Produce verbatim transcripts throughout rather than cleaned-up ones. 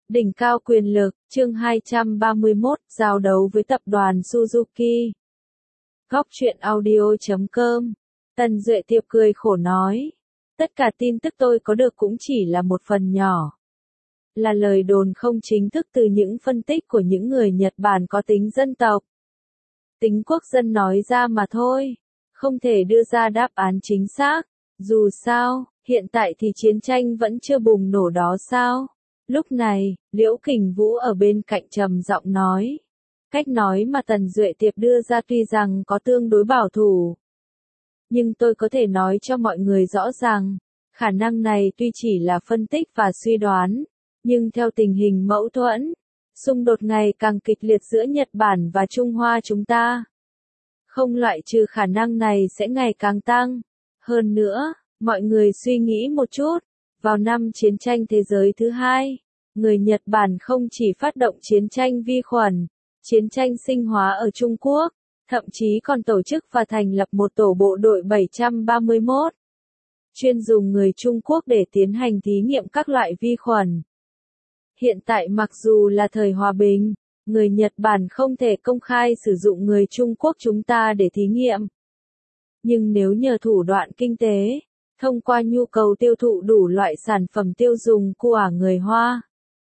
Đỉnh cao quyền lực, chương hai trăm ba mươi mốt, giao đấu với tập đoàn Suzuki. Góc truyện audio chấm com. Tần Duệ Tiệp cười khổ nói. Tất cả tin tức tôi có được cũng chỉ là một phần nhỏ. Là lời đồn không chính thức từ những phân tích của những người Nhật Bản có tính dân tộc. Tính quốc dân nói ra mà thôi. Không thể đưa ra đáp án chính xác. Dù sao, hiện tại thì chiến tranh vẫn chưa bùng nổ đó sao? Lúc này, Liễu Kình Vũ ở bên cạnh trầm giọng nói. Cách nói mà Tần Duệ Tiệp đưa ra tuy rằng có tương đối bảo thủ. Nhưng tôi có thể nói cho mọi người rõ ràng, khả năng này tuy chỉ là phân tích và suy đoán, nhưng theo tình hình mâu thuẫn, xung đột ngày càng kịch liệt giữa Nhật Bản và Trung Hoa chúng ta. Không loại trừ khả năng này sẽ ngày càng tăng. Hơn nữa, mọi người suy nghĩ một chút. Vào năm chiến tranh thế giới thứ hai, người Nhật Bản không chỉ phát động chiến tranh vi khuẩn, chiến tranh sinh hóa ở Trung Quốc, thậm chí còn tổ chức và thành lập một tổ bộ đội bảy trăm ba mươi mốt, chuyên dùng người Trung Quốc để tiến hành thí nghiệm các loại vi khuẩn. Hiện tại mặc dù là thời hòa bình, người Nhật Bản không thể công khai sử dụng người Trung Quốc chúng ta để thí nghiệm. Nhưng nếu nhờ thủ đoạn kinh tế, thông qua nhu cầu tiêu thụ đủ loại sản phẩm tiêu dùng của người Hoa,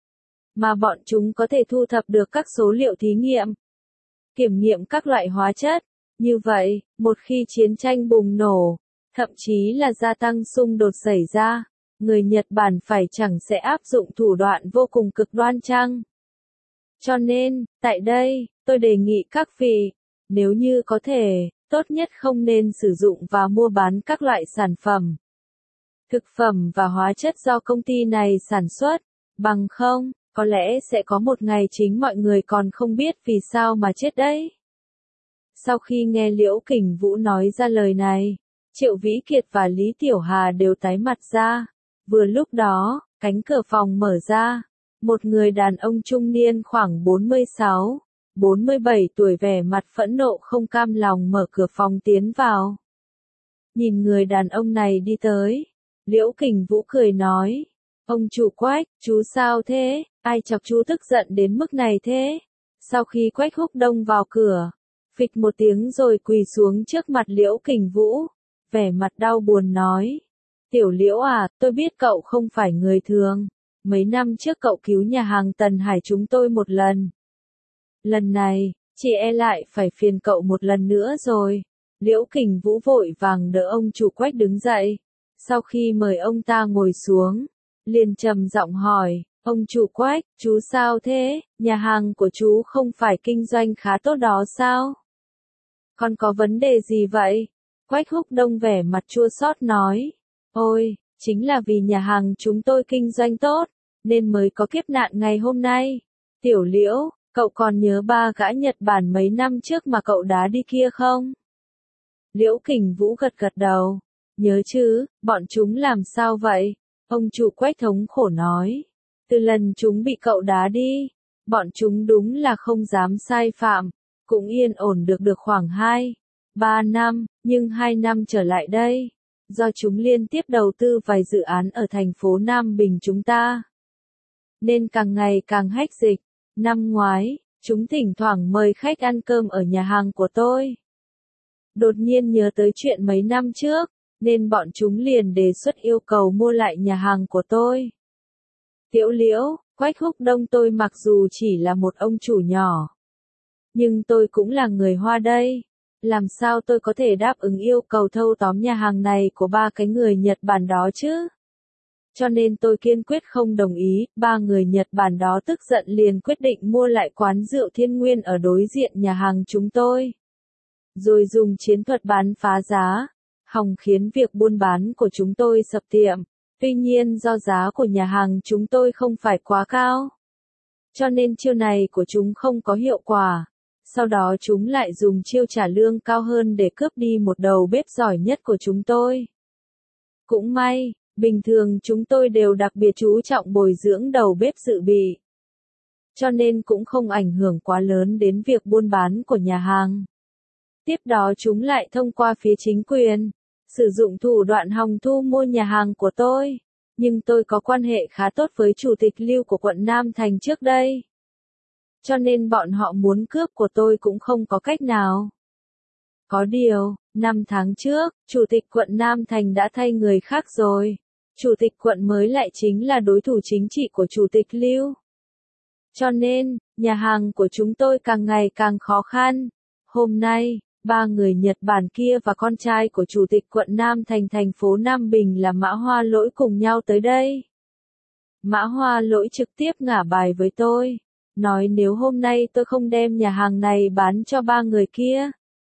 mà bọn chúng có thể thu thập được các số liệu thí nghiệm, kiểm nghiệm các loại hóa chất, như vậy, một khi chiến tranh bùng nổ, thậm chí là gia tăng xung đột xảy ra, người Nhật Bản phải chẳng sẽ áp dụng thủ đoạn vô cùng cực đoan chăng? Cho nên, tại đây, tôi đề nghị các vị, nếu như có thể, tốt nhất không nên sử dụng và mua bán các loại sản phẩm, thực phẩm và hóa chất do công ty này sản xuất, bằng không, có lẽ sẽ có một ngày chính mọi người còn không biết vì sao mà chết đấy. Sau khi nghe Liễu Kình Vũ nói ra lời này, Triệu Vĩ Kiệt và Lý Tiểu Hà đều tái mặt ra. Vừa lúc đó, cánh cửa phòng mở ra, một người đàn ông trung niên khoảng bốn mươi sáu, bốn mươi bảy tuổi vẻ mặt phẫn nộ không cam lòng mở cửa phòng tiến vào. Nhìn người đàn ông này đi tới, Liễu Kình Vũ cười nói, ông chủ Quách, chú sao thế, ai chọc chú tức giận đến mức này thế? Sau khi Quách Húc Đông vào cửa, phịch một tiếng rồi quỳ xuống trước mặt Liễu Kình Vũ, vẻ mặt đau buồn nói, Tiểu Liễu à, tôi biết cậu không phải người thường, mấy năm trước cậu cứu nhà hàng Tần Hải chúng tôi một lần. Lần này, chị e lại phải phiền cậu một lần nữa rồi. Liễu Kình Vũ vội vàng đỡ ông chủ Quách đứng dậy. Sau khi mời ông ta ngồi xuống, liền trầm giọng hỏi, ông chủ Quách, chú sao thế, nhà hàng của chú không phải kinh doanh khá tốt đó sao? Còn có vấn đề gì vậy? Quách Húc Đông vẻ mặt chua xót nói, ôi, chính là vì nhà hàng chúng tôi kinh doanh tốt, nên mới có kiếp nạn ngày hôm nay. Tiểu Liễu, cậu còn nhớ ba gã Nhật Bản mấy năm trước mà cậu đá đi kia không? Liễu Kình Vũ gật gật đầu. Nhớ chứ, bọn chúng làm sao vậy? Ông chủ Quách thống khổ nói. Từ lần chúng bị cậu đá đi, bọn chúng đúng là không dám sai phạm, cũng yên ổn được được khoảng hai, ba năm, nhưng hai năm trở lại đây, do chúng liên tiếp đầu tư vài dự án ở thành phố Nam Bình chúng ta, nên càng ngày càng hách dịch. Năm ngoái, chúng thỉnh thoảng mời khách ăn cơm ở nhà hàng của tôi. Đột nhiên nhớ tới chuyện mấy năm trước, nên bọn chúng liền đề xuất yêu cầu mua lại nhà hàng của tôi. Tiểu Liễu, Quách Húc Đông tôi mặc dù chỉ là một ông chủ nhỏ, nhưng tôi cũng là người Hoa đây. Làm sao tôi có thể đáp ứng yêu cầu thâu tóm nhà hàng này của ba cái người Nhật Bản đó chứ? Cho nên tôi kiên quyết không đồng ý. Ba người Nhật Bản đó tức giận liền quyết định mua lại quán rượu Thiên Nguyên ở đối diện nhà hàng chúng tôi, rồi dùng chiến thuật bán phá giá, hòng khiến việc buôn bán của chúng tôi sập tiệm. Tuy nhiên do giá của nhà hàng chúng tôi không phải quá cao, cho nên chiêu này của chúng không có hiệu quả. Sau đó chúng lại dùng chiêu trả lương cao hơn để cướp đi một đầu bếp giỏi nhất của chúng tôi. Cũng may, bình thường chúng tôi đều đặc biệt chú trọng bồi dưỡng đầu bếp dự bị, cho nên cũng không ảnh hưởng quá lớn đến việc buôn bán của nhà hàng. Tiếp đó chúng lại thông qua phía chính quyền, sử dụng thủ đoạn hòng thu mua nhà hàng của tôi. nhưng tôi có quan hệ khá tốt với chủ tịch Lưu của quận Nam Thành trước đây. Cho nên bọn họ muốn cướp của tôi cũng không có cách nào. Có điều, năm tháng trước, chủ tịch quận Nam Thành đã thay người khác rồi. Chủ tịch quận mới lại chính là đối thủ chính trị của chủ tịch Lưu. Cho nên, nhà hàng của chúng tôi càng ngày càng khó khăn. Hôm nay, ba người Nhật Bản kia và con trai của chủ tịch quận Nam Thành thành phố Nam Bình là Mã Hoa Lỗi cùng nhau tới đây. Mã Hoa Lỗi trực tiếp ngả bài với tôi, nói nếu hôm nay tôi không đem nhà hàng này bán cho ba người kia,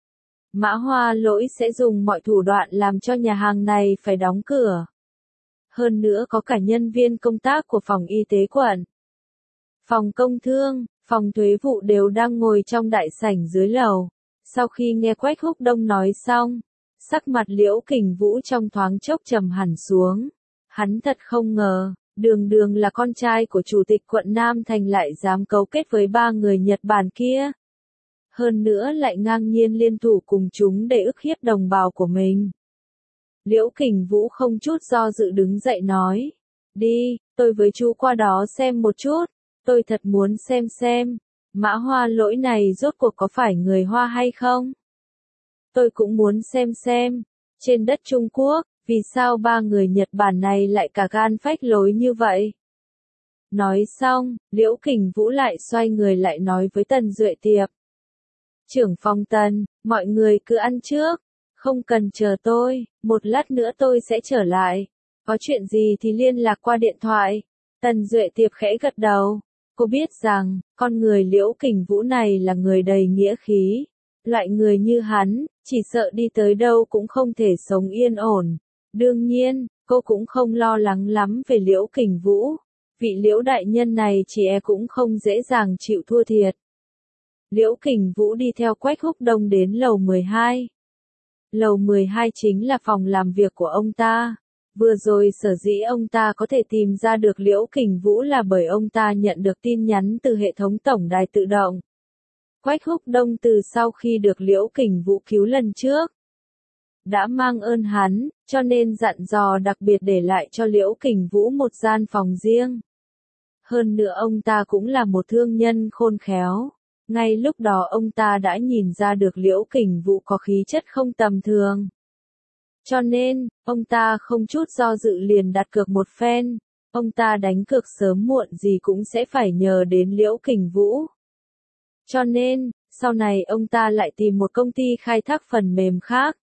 Mã Hoa Lỗi sẽ dùng mọi thủ đoạn làm cho nhà hàng này phải đóng cửa. Hơn nữa có cả nhân viên công tác của phòng y tế quận, phòng công thương, phòng thuế vụ đều đang ngồi trong đại sảnh dưới lầu. Sau khi nghe Quách Húc Đông nói xong, sắc mặt Liễu Kình Vũ trong thoáng chốc trầm hẳn xuống. Hắn thật không ngờ, đường đường là con trai của chủ tịch quận Nam Thành lại dám cấu kết với ba người Nhật Bản kia. Hơn nữa lại ngang nhiên liên thủ cùng chúng để ức hiếp đồng bào của mình. Liễu Kình Vũ không chút do dự đứng dậy nói, đi, tôi với chú qua đó xem một chút, tôi thật muốn xem xem, Mã Hoa Lỗi này rốt cuộc có phải người Hoa hay không? Tôi cũng muốn xem xem, trên đất Trung Quốc, vì sao ba người Nhật Bản này lại cả gan phách lối như vậy? Nói xong, Liễu Kình Vũ lại xoay người lại nói với Tần Duệ Tiệp. Trưởng phòng Tần, mọi người cứ ăn trước, không cần chờ tôi, một lát nữa tôi sẽ trở lại, có chuyện gì thì liên lạc qua điện thoại. Tần Duệ Tiệp khẽ gật đầu, cô biết rằng, con người Liễu Kình Vũ này là người đầy nghĩa khí, loại người như hắn, chỉ sợ đi tới đâu cũng không thể sống yên ổn. Đương nhiên, cô cũng không lo lắng lắm về Liễu Kình Vũ, vị Liễu đại nhân này chỉ e cũng không dễ dàng chịu thua thiệt. Liễu Kình Vũ đi theo Quách Húc Đông đến lầu mười hai. Lầu mười hai chính là phòng làm việc của ông ta. Vừa rồi sở dĩ ông ta có thể tìm ra được Liễu Kình Vũ là bởi ông ta nhận được tin nhắn từ hệ thống tổng đài tự động. Quách Húc Đông từ sau khi được Liễu Kình Vũ cứu lần trước, đã mang ơn hắn, cho nên dặn dò đặc biệt để lại cho Liễu Kình Vũ một gian phòng riêng. Hơn nữa ông ta cũng là một thương nhân khôn khéo. Ngay lúc đó ông ta đã nhìn ra được Liễu Kình Vũ có khí chất không tầm thường. Cho nên, ông ta không chút do dự liền đặt cược một phen. Ông ta đánh cược sớm muộn gì cũng sẽ phải nhờ đến Liễu Kình Vũ. Cho nên, sau này ông ta lại tìm một công ty khai thác phần mềm khác.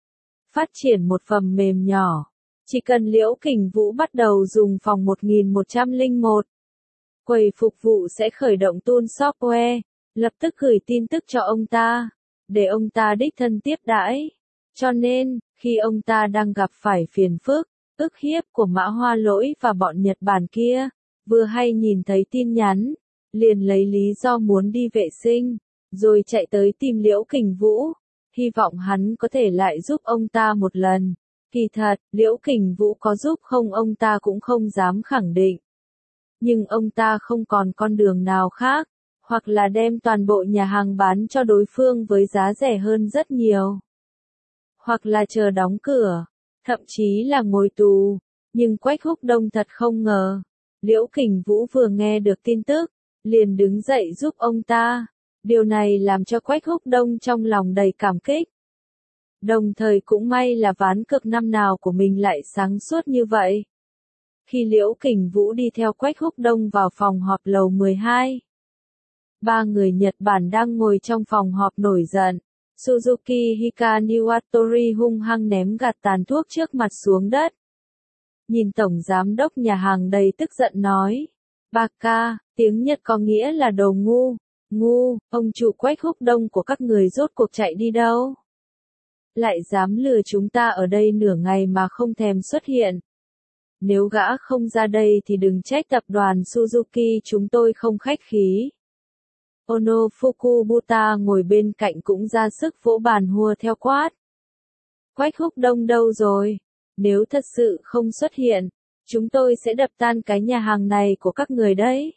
Phát triển một phần mềm nhỏ. Chỉ cần Liễu Kình Vũ bắt đầu dùng phòng một nghìn một trăm lẻ một. Quầy phục vụ sẽ khởi động tool software, lập tức gửi tin tức cho ông ta, để ông ta đích thân tiếp đãi. Cho nên, khi ông ta đang gặp phải phiền phức, ức hiếp của Mã Hoa Lỗi và bọn Nhật Bản kia, vừa hay nhìn thấy tin nhắn, liền lấy lý do muốn đi vệ sinh, rồi chạy tới tìm Liễu Kình Vũ, hy vọng hắn có thể lại giúp ông ta một lần. Kỳ thật, Liễu Kình Vũ có giúp không ông ta cũng không dám khẳng định. Nhưng ông ta không còn con đường nào khác, hoặc là đem toàn bộ nhà hàng bán cho đối phương với giá rẻ hơn rất nhiều. Hoặc là chờ đóng cửa, thậm chí là ngồi tù. Nhưng Quách Húc Đông thật không ngờ, Liễu Kình Vũ vừa nghe được tin tức, liền đứng dậy giúp ông ta. Điều này làm cho Quách Húc Đông trong lòng đầy cảm kích. Đồng thời cũng may là ván cược năm nào của mình lại sáng suốt như vậy. Khi Liễu Kình Vũ đi theo Quách Húc Đông vào phòng họp lầu mười hai, ba người Nhật Bản đang ngồi trong phòng họp nổi giận. Suzuki Hika Niwatori hung hăng ném gạt tàn thuốc trước mặt xuống đất. Nhìn tổng giám đốc nhà hàng đầy tức giận nói. Baka, tiếng Nhật có nghĩa là đồ ngu. Ngu, ông chủ Quách Húc Đông của các người rốt cuộc chạy đi đâu? Lại dám lừa chúng ta ở đây nửa ngày mà không thèm xuất hiện. Nếu gã không ra đây thì đừng trách tập đoàn Suzuki chúng tôi không khách khí. Ono Fukubuta ngồi bên cạnh cũng ra sức vỗ bàn hùa theo quát. Quách Húc Đông đâu rồi? Nếu thật sự không xuất hiện, chúng tôi sẽ đập tan cái nhà hàng này của các người đấy.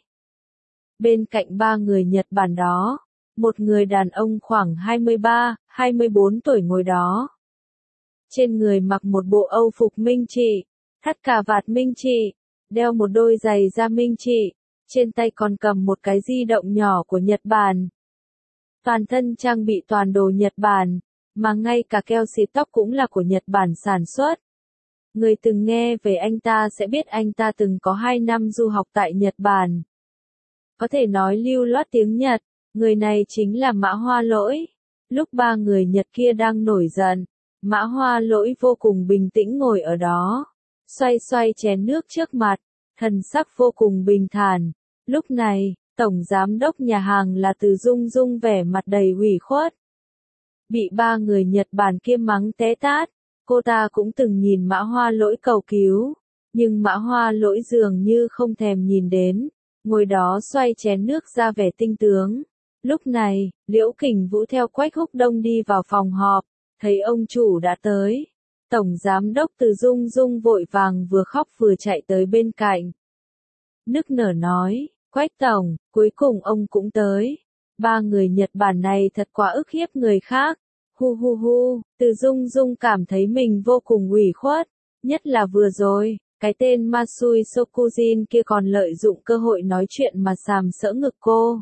Bên cạnh ba người Nhật Bản đó, một người đàn ông khoảng hai mươi ba, hai mươi bốn tuổi ngồi đó. Trên người mặc một bộ Âu phục minh trị, thắt cà vạt minh trị, đeo một đôi giày da minh trị, trên tay còn cầm một cái di động nhỏ của Nhật Bản. Toàn thân trang bị toàn đồ Nhật Bản, mà ngay cả keo xịt tóc cũng là của Nhật Bản sản xuất. Người từng nghe về anh ta sẽ biết anh ta từng có hai năm du học tại Nhật Bản. Có thể nói lưu loát tiếng Nhật, người này chính là Mã Hoa Lỗi. Lúc ba người Nhật kia đang nổi giận, Mã Hoa Lỗi vô cùng bình tĩnh ngồi ở đó, xoay xoay chén nước trước mặt, thần sắc vô cùng bình thản. Lúc này, Tổng Giám đốc nhà hàng là Từ Dung Dung vẻ mặt đầy ủy khuất. Bị ba người Nhật Bản kia mắng té tát, cô ta cũng từng nhìn Mã Hoa Lỗi cầu cứu, nhưng Mã Hoa Lỗi dường như không thèm nhìn đến, ngồi đó xoay chén nước ra vẻ tinh tướng. Lúc này, Liễu Kình Vũ theo Quách Húc Đông đi vào phòng họp, thấy ông chủ đã tới. Tổng Giám đốc Từ Dung Dung vội vàng vừa khóc vừa chạy tới bên cạnh. Nức nở nói, Quách Tổng, cuối cùng ông cũng tới. Ba người Nhật Bản này thật quá ức hiếp người khác. Hu hu hu, Từ Dung Dung cảm thấy mình vô cùng ủy khuất. Nhất là vừa rồi, cái tên Masui Sokujin kia còn lợi dụng cơ hội nói chuyện mà sàm sỡ ngực cô.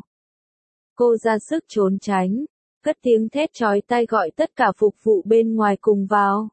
Cô ra sức trốn tránh, cất tiếng thét chói tai gọi tất cả phục vụ bên ngoài cùng vào.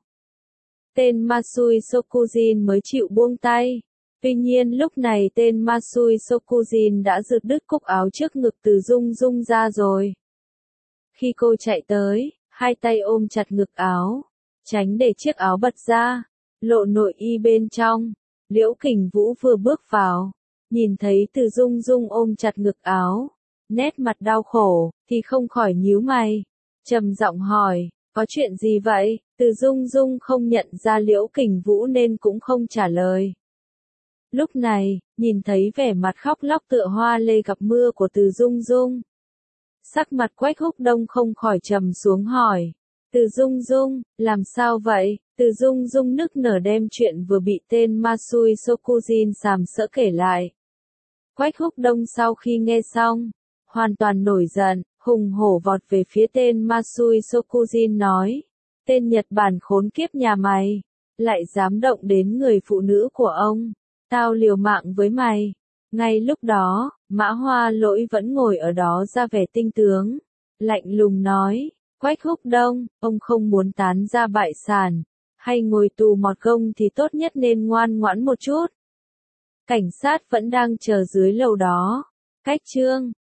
Tên Masui Sokujin mới chịu buông tay. Tuy nhiên lúc này tên Masui Sokujin đã giật đứt cúc áo trước ngực Từ Dung Dung ra rồi. Khi cô chạy tới, hai tay ôm chặt ngực áo, tránh để chiếc áo bật ra, lộ nội y bên trong. Liễu Kình Vũ vừa bước vào, nhìn thấy Từ Dung Dung ôm chặt ngực áo, nét mặt đau khổ, thì không khỏi nhíu mày, trầm giọng hỏi, có chuyện gì vậy? Từ Dung Dung không nhận ra Liễu Kình Vũ nên cũng không trả lời. Lúc này, nhìn thấy vẻ mặt khóc lóc tựa hoa lê gặp mưa của Từ Dung Dung, sắc mặt Quách Húc Đông không khỏi trầm xuống hỏi, Từ Dung Dung, làm sao vậy? Từ Dung Dung nức nở đem chuyện vừa bị tên Masui Sokujin sàm sỡ kể lại. Quách Húc Đông sau khi nghe xong, hoàn toàn nổi giận, hùng hổ vọt về phía tên Masui Sokujin nói, tên Nhật Bản khốn kiếp nhà mày, lại dám động đến người phụ nữ của ông, tao liều mạng với mày. Ngay lúc đó, Mã Hoa Lỗi vẫn ngồi ở đó ra vẻ tinh tướng, lạnh lùng nói, Quách Húc Đông, ông không muốn tán ra bại sản, hay ngồi tù mọt gông thì tốt nhất nên ngoan ngoãn một chút. Cảnh sát vẫn đang chờ dưới lầu đó. Cách chương